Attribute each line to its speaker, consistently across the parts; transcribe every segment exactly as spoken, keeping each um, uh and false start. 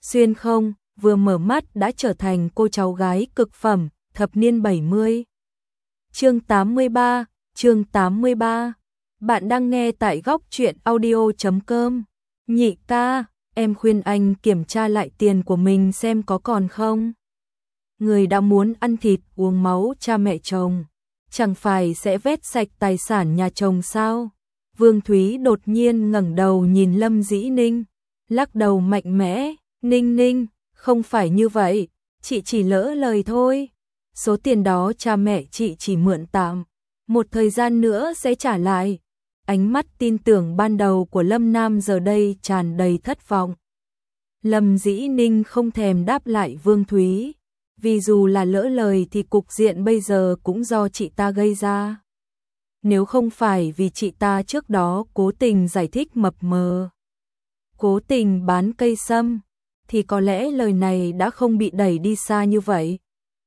Speaker 1: xuyên không, vừa mở mắt đã trở thành cô cháu gái cực phẩm, thập niên bảy mươi. Chương tám mươi ba, chương tám mươi ba. Bạn đang nghe tại góc truyện audio chấm com. Nhị ca, em khuyên anh kiểm tra lại tiền của mình xem có còn không. Người đã muốn ăn thịt uống máu cha mẹ chồng, chẳng phải sẽ vét sạch tài sản nhà chồng sao? Vương Thúy đột nhiên ngẩng đầu nhìn Lâm Dĩ Ninh, lắc đầu mạnh mẽ, Ninh Ninh, không phải như vậy, chị chỉ lỡ lời thôi. Số tiền đó cha mẹ chị chỉ mượn tạm, một thời gian nữa sẽ trả lại. Ánh mắt tin tưởng ban đầu của Lâm Nam giờ đây tràn đầy thất vọng. Lâm Dĩ Ninh không thèm đáp lại Vương Thúy, vì dù là lỡ lời thì cục diện bây giờ cũng do chị ta gây ra. Nếu không phải vì chị ta trước đó cố tình giải thích mập mờ, cố tình bán cây sâm, thì có lẽ lời này đã không bị đẩy đi xa như vậy.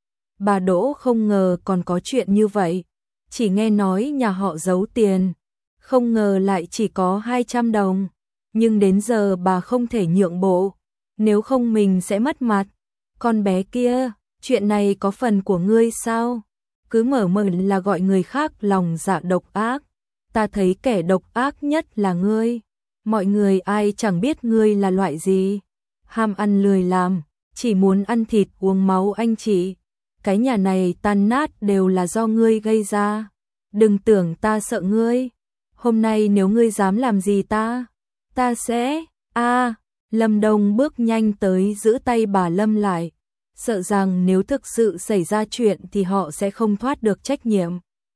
Speaker 1: Bà Đỗ không ngờ còn có chuyện như vậy, chỉ nghe nói nhà họ giấu tiền, không ngờ lại chỉ có hai trăm đồng, nhưng đến giờ bà không thể nhượng bộ, nếu không mình sẽ mất mặt. Con bé kia, chuyện này có phần của ngươi sao? Cứ mở mờ là gọi người khác lòng dạ độc ác, ta thấy kẻ độc ác nhất là ngươi. Mọi người ai chẳng biết ngươi là loại gì, ham ăn lười làm, chỉ muốn ăn thịt uống máu anh chị. Cái nhà này tan nát đều là do ngươi gây ra. Đừng tưởng ta sợ ngươi. Hôm nay nếu ngươi dám làm gì ta, ta sẽ... a Lâm Đông bước nhanh tới giữ tay bà Lâm lại, sợ rằng nếu thực sự xảy ra chuyện thì họ sẽ không thoát được trách nhiệm.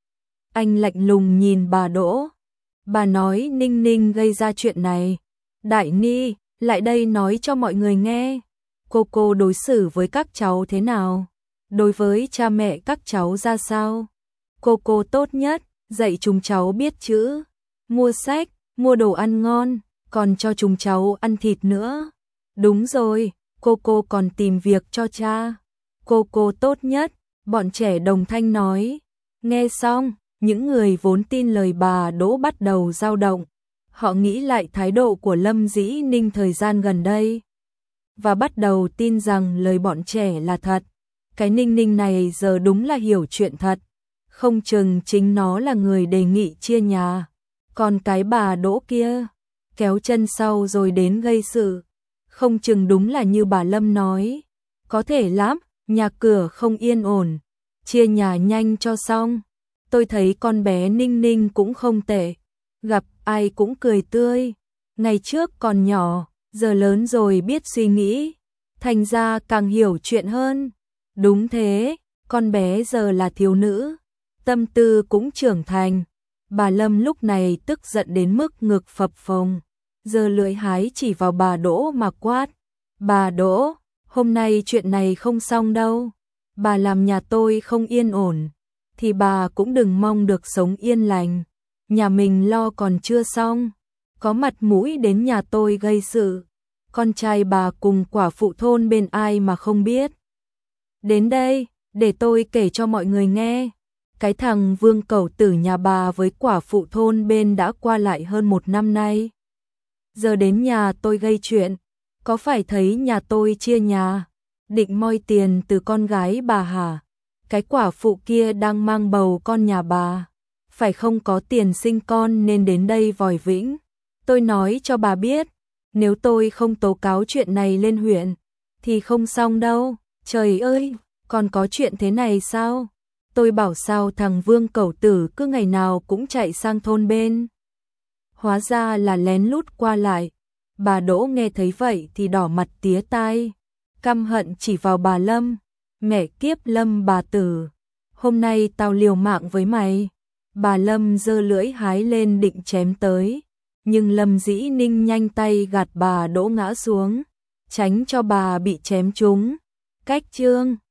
Speaker 1: Anh lạnh lùng nhìn bà Đỗ. Bà nói Ninh Ninh gây ra chuyện này. Đại Ni, lại đây nói cho mọi người nghe. Cô cô đối xử với các cháu thế nào? Đối với cha mẹ các cháu ra sao? Cô cô tốt nhất, dạy chúng cháu biết chữ, mua sách, mua đồ ăn ngon, còn cho chúng cháu ăn thịt nữa. Đúng rồi, cô cô còn tìm việc cho cha. Cô cô tốt nhất, bọn trẻ đồng thanh nói. Nghe xong, những người vốn tin lời bà Đỗ bắt đầu dao động. Họ nghĩ lại thái độ của Lâm Dĩ Ninh thời gian gần đây, và bắt đầu tin rằng lời bọn trẻ là thật. Cái Ninh Ninh này giờ đúng là hiểu chuyện thật, không chừng chính nó là người đề nghị chia nhà. Còn cái bà Đỗ kia, kéo chân sau rồi đến gây sự, không chừng đúng là như bà Lâm nói. Có thể lắm, nhà cửa không yên ổn, chia nhà nhanh cho xong. Tôi thấy con bé Ninh Ninh cũng không tệ, gặp ai cũng cười tươi. Ngày trước còn nhỏ, giờ lớn rồi biết suy nghĩ, thành ra càng hiểu chuyện hơn. Đúng thế, con bé giờ là thiếu nữ, tâm tư cũng trưởng thành. Bà Lâm lúc này tức giận đến mức ngực phập phồng, giơ lưỡi hái chỉ vào bà Đỗ mà quát. Bà Đỗ, hôm nay chuyện này không xong đâu. Bà làm nhà tôi không yên ổn, thì bà cũng đừng mong được sống yên lành. Nhà mình lo còn chưa xong, có mặt mũi đến nhà tôi gây sự. Con trai bà cùng quả phụ thôn bên ai mà không biết. Đến đây, để tôi kể cho mọi người nghe. Cái thằng Vương Cẩu Tử nhà bà với quả phụ thôn bên đã qua lại hơn một năm nay. Giờ đến nhà tôi gây chuyện, có phải thấy nhà tôi chia nhà, định moi tiền từ con gái bà hả? Cái quả phụ kia đang mang bầu con nhà bà, phải không có tiền sinh con nên đến đây vòi vĩnh. Tôi nói cho bà biết, nếu tôi không tố cáo chuyện này lên huyện, thì không xong đâu. Trời ơi, còn có chuyện thế này sao? Tôi bảo sao thằng Vương Cẩu Tử cứ ngày nào cũng chạy sang thôn bên. Hóa ra là lén lút qua lại. Bà Đỗ nghe thấy vậy thì đỏ mặt tía tai, căm hận chỉ vào bà Lâm. Mẹ kiếp Lâm bà Tử, hôm nay tao liều mạng với mày. Bà Lâm giơ lưỡi hái lên định chém tới, nhưng Lâm Dĩ Ninh nhanh tay gạt bà Đỗ ngã xuống, tránh cho bà bị chém trúng. Cách chương